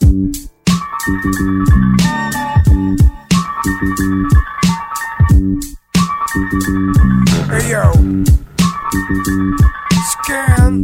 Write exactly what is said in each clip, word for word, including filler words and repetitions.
Hey yo, Scan.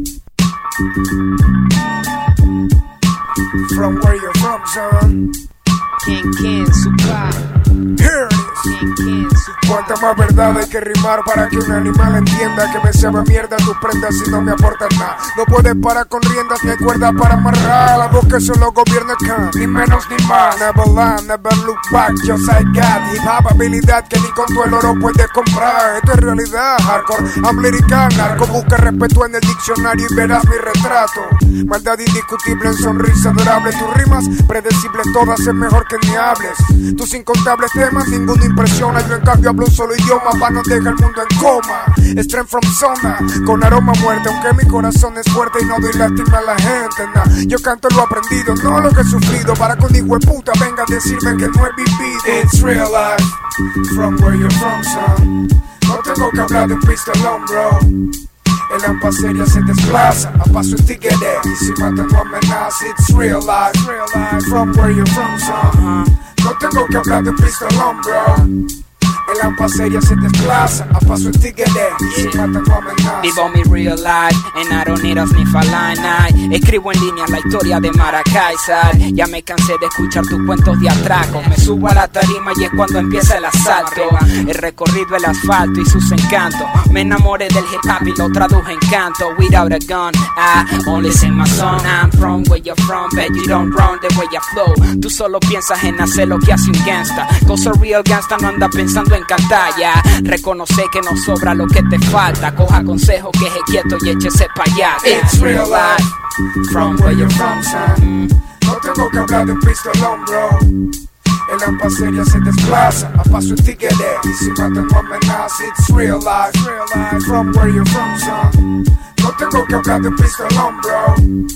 From where you're from, son. King King, Supa. Here it is. King King, Supa. Cuanta más verdad hay que rimar para que un animal entienda que me sabe mierda tus prendas si no me aportan nada. No puedes parar con riendas ni hay cuerda para amarrar. La voz que solo gobierna acá, ni menos ni más. Never lie, never look back, just I got hip hop habilidad que ni con tu el oro puedes comprar. Esto es realidad, hardcore, I'm lyrical, narco. Busca respeto en el diccionario y verás mi retrato. Maldad indiscutible en sonrisa adorable. Tus rimas predecibles todas es mejor que ni hables. Tus incontables temas ninguno impresiona. Yo en cambio hablo un solo idioma, pa' no dejar el mundo en coma. Strength from zona, con aroma a muerte. Aunque mi corazón es fuerte y no doy lástima a la gente, nah. Yo canto lo aprendido, no lo que he sufrido. Para que un hijo de puta venga a decirme que no he vivido. It's real life, from where you're from, son. No tengo que hablar de un pistolón, bro. El hampa seria se desplaza a paso en tigre. Y si matan no amenaza. It's real life, real life, from where you're from, son. No tengo que hablar de un pistolón, bro. El hampa seria se desplaza a paso en tigre. Y si matan no amenaza. Vivo mi real life, and I don't need a sniff a line night. Escribo en línea la historia de Maracay, ¿sabes? Ya me cansé de escuchar tus cuentos de atracos. Me subo a la tarima y es cuando empieza el asalto. He recorrido el asfalto y sus encantos. Me enamoré del hip hop y lo traduje en canto. Without a gun, I only sing my song. I'm from where you're from, but you don't run the way I flow. Tú solo piensas en hacer lo que hace un gangsta. Cosa real gangsta no anda pensando en cantar, ya. Reconoce que no sobra lo que te falta. Coja consejo, queje quieto y échese pa' allá. It's real life, from where you're from, son. No tengo que hablar de un pistolón, bro. El hampa seria se desplaza a paso en tigre. Y si matan no amenaza. It's real life, real life, from where you're from, son. No tengo que hablar de un pistolón, bro.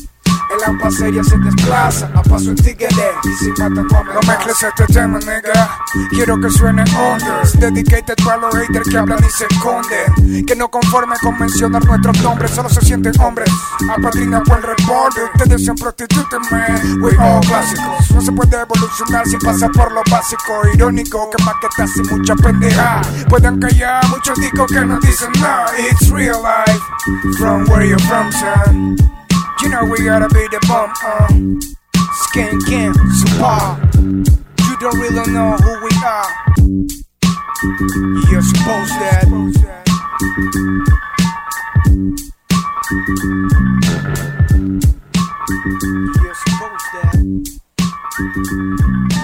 El hampa seria se desplaza a paso en tigre. Y si matan no amenaza. No mezcles este tema, nigga. Quiero que suene unders. Dedicated para los haters que hablan y se esconden. Que no conforme con mencionar nuestros nombres, solo se sienten hombres. Apadrina por el reporte. Ustedes son prostitutas, man. We all clásicos. No se puede evolucionar sin pasar por lo básico. Irónico que maquetas y mucha pendeja. Pueden callar muchos discos que no dicen nada. It's real life, from where you're from, son. You know we gotta be the bomb, uh. Skin King, Supa. You don't really know who we are. You're supposed that. You're supposed that.